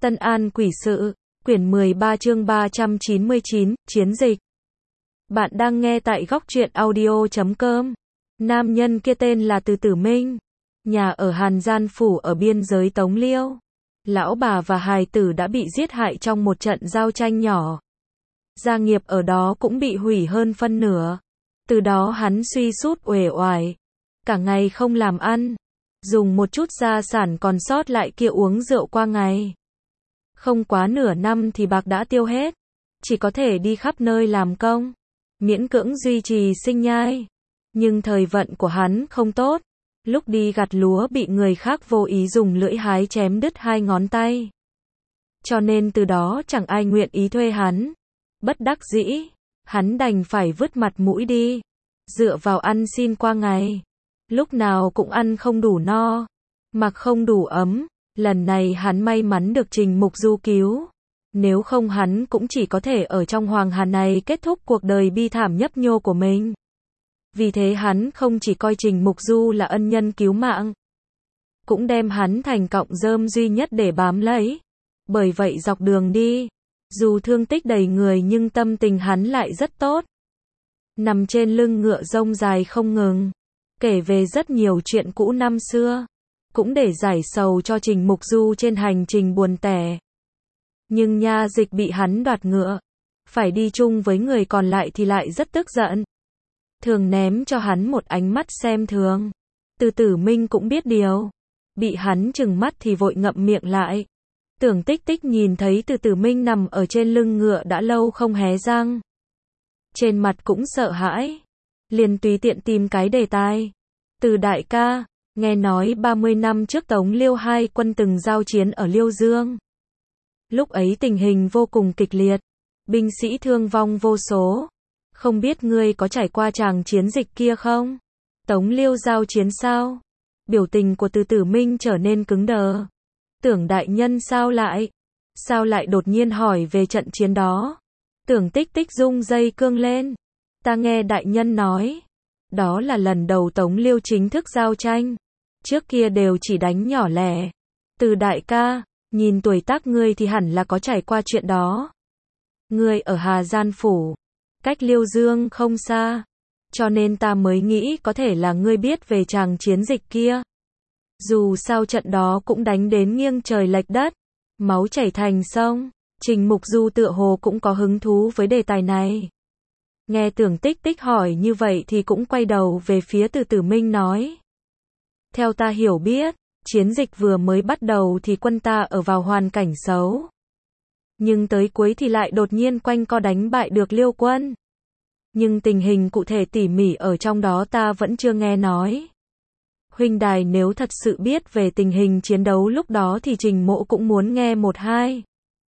Tân An Quỷ Sự, quyển 13 chương 399, Chiến dịch. Bạn đang nghe tại góc truyện audio.com. Nam nhân kia tên là Từ Tử Minh, nhà ở Hàn Gian Phủ ở biên giới Tống Liêu. Lão bà và hài tử đã bị giết hại trong một trận giao tranh nhỏ. Gia nghiệp ở đó cũng bị hủy hơn phân nửa. Từ đó hắn suy sút uể oải, cả ngày không làm ăn, dùng một chút gia sản còn sót lại kia uống rượu qua ngày. Không quá nửa năm thì bạc đã tiêu hết, chỉ có thể đi khắp nơi làm công, miễn cưỡng duy trì sinh nhai. Nhưng thời vận của hắn không tốt, lúc đi gặt lúa bị người khác vô ý dùng lưỡi hái chém đứt 2 ngón tay. Cho nên từ đó chẳng ai nguyện ý thuê hắn. Bất đắc dĩ, hắn đành phải vứt mặt mũi đi, dựa vào ăn xin qua ngày. Lúc nào cũng ăn không đủ no, mặc không đủ ấm. Lần này hắn may mắn được Trình Mục Du cứu. Nếu không hắn cũng chỉ có thể ở trong Hoàng Hà này kết thúc cuộc đời bi thảm nhấp nhô của mình. Vì thế hắn không chỉ coi Trình Mục Du là ân nhân cứu mạng, cũng đem hắn thành cọng rơm duy nhất để bám lấy. Bởi vậy dọc đường đi, dù thương tích đầy người nhưng tâm tình hắn lại rất tốt. Nằm trên lưng ngựa rông dài không ngừng, kể về rất nhiều chuyện cũ năm xưa, cũng để giải sầu cho Trình Mục Du trên hành trình buồn tẻ. Nhưng Nha Dịch bị hắn đoạt ngựa, phải đi chung với người còn lại thì lại rất tức giận, thường ném cho hắn một ánh mắt xem thường. Từ Tử Minh cũng biết điều, bị hắn trừng mắt thì vội ngậm miệng lại. Tưởng Tích Tích nhìn thấy Từ Tử Minh nằm ở trên lưng ngựa đã lâu không hé răng, trên mặt cũng sợ hãi, liền tùy tiện tìm cái đề tài. Từ đại ca, nghe nói 30 năm trước Tống Liêu hai quân từng giao chiến ở Liêu Dương. Lúc ấy tình hình vô cùng kịch liệt, binh sĩ thương vong vô số. Không biết ngươi có trải qua tràng chiến dịch kia không? Tống Liêu giao chiến sao? Biểu tình của Từ Tử Minh trở nên cứng đờ. Tưởng đại nhân sao lại đột nhiên hỏi về trận chiến đó? Tưởng Tích Tích rung dây cương lên. Ta nghe đại nhân nói, đó là lần đầu Tống Liêu chính thức giao tranh. Trước kia đều chỉ đánh nhỏ lẻ. Từ đại ca, nhìn tuổi tác ngươi thì hẳn là có trải qua chuyện đó. Ngươi ở Hà Gian Phủ, cách Liêu Dương không xa, cho nên ta mới nghĩ có thể là ngươi biết về tràng chiến dịch kia. Dù sao trận đó cũng đánh đến nghiêng trời lệch đất, máu chảy thành sông. Trình Mục Du tựa hồ cũng có hứng thú với đề tài này. Nghe Tưởng Tích Tích hỏi như vậy thì cũng quay đầu về phía Từ Tử Minh nói. Theo ta hiểu biết, chiến dịch vừa mới bắt đầu thì quân ta ở vào hoàn cảnh xấu. Nhưng tới cuối thì lại đột nhiên quanh co đánh bại được Liêu quân. Nhưng tình hình cụ thể tỉ mỉ ở trong đó ta vẫn chưa nghe nói. Huynh đài nếu thật sự biết về tình hình chiến đấu lúc đó thì Trình Mộ cũng muốn nghe một hai.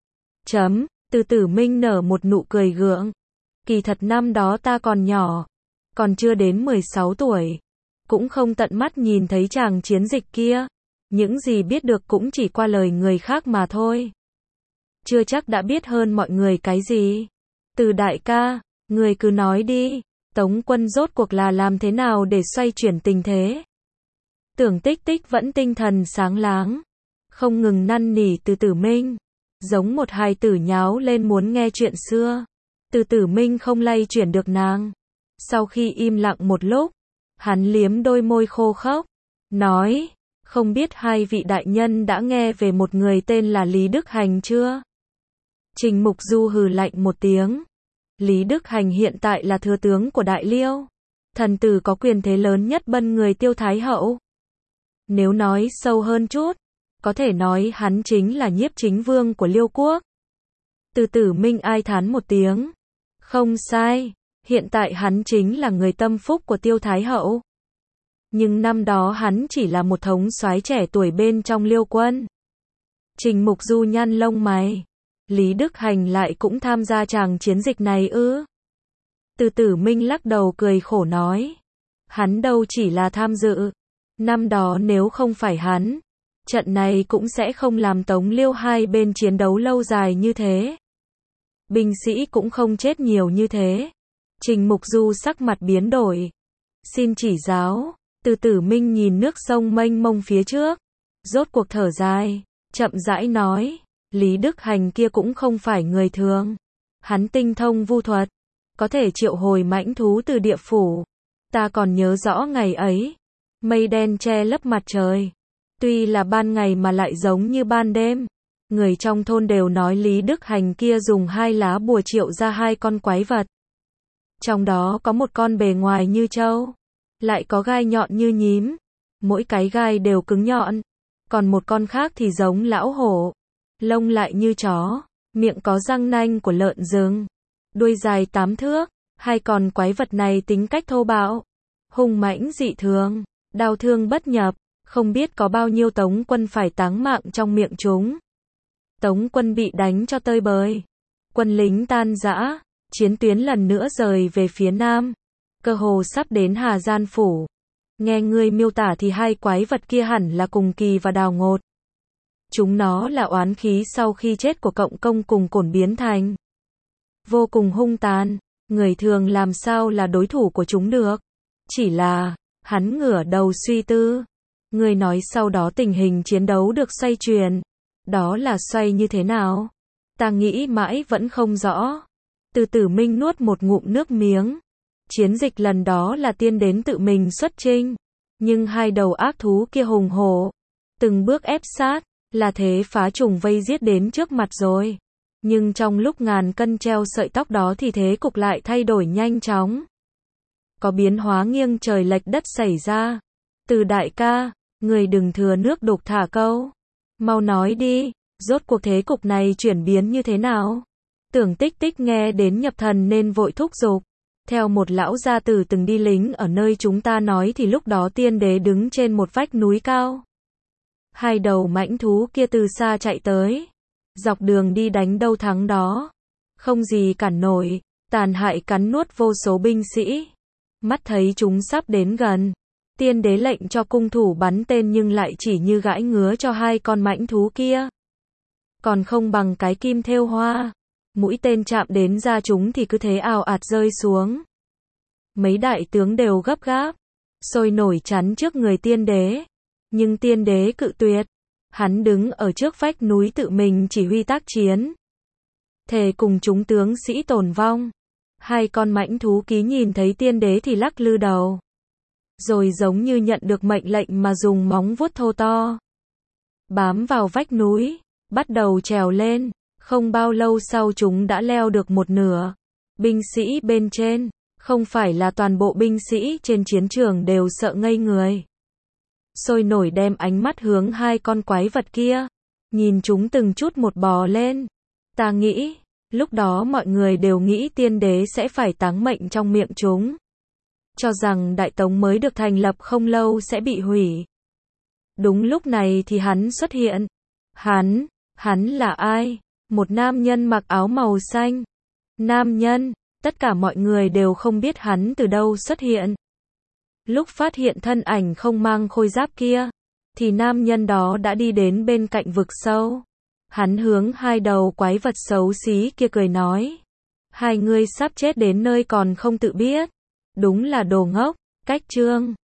Từ Tử Minh nở một nụ cười gượng. Kỳ thật năm đó ta còn nhỏ, còn chưa đến 16 tuổi. Cũng không tận mắt nhìn thấy tràng chiến dịch kia. Những gì biết được cũng chỉ qua lời người khác mà thôi. Chưa chắc đã biết hơn mọi người cái gì. Từ đại ca, người cứ nói đi, Tống quân rốt cuộc là làm thế nào để xoay chuyển tình thế? Tưởng Tích Tích vẫn tinh thần sáng láng, không ngừng năn nỉ Từ Tử Minh, giống một hài tử nháo lên muốn nghe chuyện xưa. Từ Tử Minh không lay chuyển được nàng. Sau khi im lặng một lúc, hắn liếm đôi môi khô khốc, nói, không biết hai vị đại nhân đã nghe về một người tên là Lý Đức Hành chưa? Trình Mục Du hừ lạnh một tiếng. Lý Đức Hành hiện tại là thừa tướng của Đại Liêu, thần tử có quyền thế lớn nhất bên người Tiêu Thái Hậu. Nếu nói sâu hơn chút, có thể nói hắn chính là nhiếp chính vương của Liêu quốc. Từ Tử Minh ai thán một tiếng. Không sai, hiện tại hắn chính là người tâm phúc của Tiêu Thái Hậu. Nhưng năm đó hắn chỉ là một thống soái trẻ tuổi bên trong Liêu quân. Trình Mục Du nhăn lông mày. Lý Đức Hành lại cũng tham gia tràng chiến dịch này ư? Từ Tử Minh lắc đầu cười khổ nói. Hắn đâu chỉ là tham dự. Năm đó nếu không phải hắn, trận này cũng sẽ không làm Tống Liêu hai bên chiến đấu lâu dài như thế. Binh sĩ cũng không chết nhiều như thế. Trình Mục Du sắc mặt biến đổi. Xin chỉ giáo. Từ Tử Minh nhìn nước sông mênh mông phía trước, rốt cuộc thở dài, chậm rãi nói, Lý Đức Hành kia cũng không phải người thường. Hắn tinh thông vu thuật, có thể triệu hồi mãnh thú từ địa phủ. Ta còn nhớ rõ ngày ấy, mây đen che lấp mặt trời. Tuy là ban ngày mà lại giống như ban đêm. Người trong thôn đều nói Lý Đức Hành kia dùng 2 lá bùa triệu ra 2 con quái vật. Trong đó có một con bề ngoài như trâu, lại có gai nhọn như nhím. Mỗi cái gai đều cứng nhọn. Còn một con khác thì giống lão hổ, lông lại như chó, miệng có răng nanh của lợn rừng, đuôi dài 8 thước. 2 con quái vật này tính cách thô bạo, hung mãnh dị thường, đao thương bất nhập, không biết có bao nhiêu Tống quân phải táng mạng trong miệng chúng. Tống quân bị đánh cho tơi bời, quân lính tan rã, chiến tuyến lần nữa rời về phía nam, cơ hồ sắp đến Hà Gian phủ. Nghe ngươi miêu tả thì 2 quái vật kia hẳn là Cùng Kỳ và Đào Ngột. Chúng nó là oán khí sau khi chết của Cộng Công cùng Cổn biến thành. Vô cùng hung tàn, người thường làm sao là đối thủ của chúng được. Chỉ là, hắn ngửa đầu suy tư. Ngươi nói sau đó tình hình chiến đấu được xoay chuyển. Đó là xoay như thế nào? Ta nghĩ mãi vẫn không rõ. Từ Tử Minh nuốt một ngụm nước miếng. Chiến dịch lần đó là tiên đến tự mình xuất chinh. Nhưng 2 đầu ác thú kia hùng hổ, từng bước ép sát, là thế phá trùng vây giết đến trước mặt rồi. Nhưng trong lúc ngàn cân treo sợi tóc đó thì thế cục lại thay đổi nhanh chóng. Có biến hóa nghiêng trời lệch đất xảy ra. Từ đại ca, người đừng thừa nước đục thả câu. Mau nói đi, rốt cuộc thế cục này chuyển biến như thế nào? Tưởng Tích Tích nghe đến nhập thần nên vội thúc giục. Theo một lão gia tử từng đi lính ở nơi chúng ta nói thì lúc đó tiên đế đứng trên một vách núi cao. 2 đầu mãnh thú kia từ xa chạy tới. Dọc đường đi đánh đâu thắng đó. Không gì cản nổi, tàn hại cắn nuốt vô số binh sĩ. Mắt thấy chúng sắp đến gần. Tiên đế lệnh cho cung thủ bắn tên nhưng lại chỉ như gãi ngứa cho 2 con mãnh thú kia. Còn không bằng cái kim thêu hoa. Mũi tên chạm đến da chúng thì cứ thế ào ạt rơi xuống. Mấy đại tướng đều gấp gáp, sôi nổi chắn trước người tiên đế. Nhưng tiên đế cự tuyệt. Hắn đứng ở trước vách núi tự mình chỉ huy tác chiến. Thề cùng chúng tướng sĩ tổn vong. 2 con mãnh thú ký nhìn thấy tiên đế thì lắc lư đầu. Rồi giống như nhận được mệnh lệnh mà dùng móng vuốt thô to. Bám vào vách núi, bắt đầu trèo lên. Không bao lâu sau chúng đã leo được một nửa. Binh sĩ bên trên, không phải là toàn bộ binh sĩ trên chiến trường đều sợ ngây người. Sôi nổi đem ánh mắt hướng 2 con quái vật kia. Nhìn chúng từng chút một bò lên. Ta nghĩ, lúc đó mọi người đều nghĩ tiên đế sẽ phải táng mệnh trong miệng chúng. Cho rằng Đại Tống mới được thành lập không lâu sẽ bị hủy. Đúng lúc này thì hắn xuất hiện. Hắn là ai? Một nam nhân mặc áo màu xanh. Nam nhân, tất cả mọi người đều không biết hắn từ đâu xuất hiện. Lúc phát hiện thân ảnh không mang khôi giáp kia, thì nam nhân đó đã đi đến bên cạnh vực sâu. Hắn hướng 2 đầu quái vật xấu xí kia cười nói. 2 người sắp chết đến nơi còn không tự biết. Đúng là đồ ngốc, cách chương.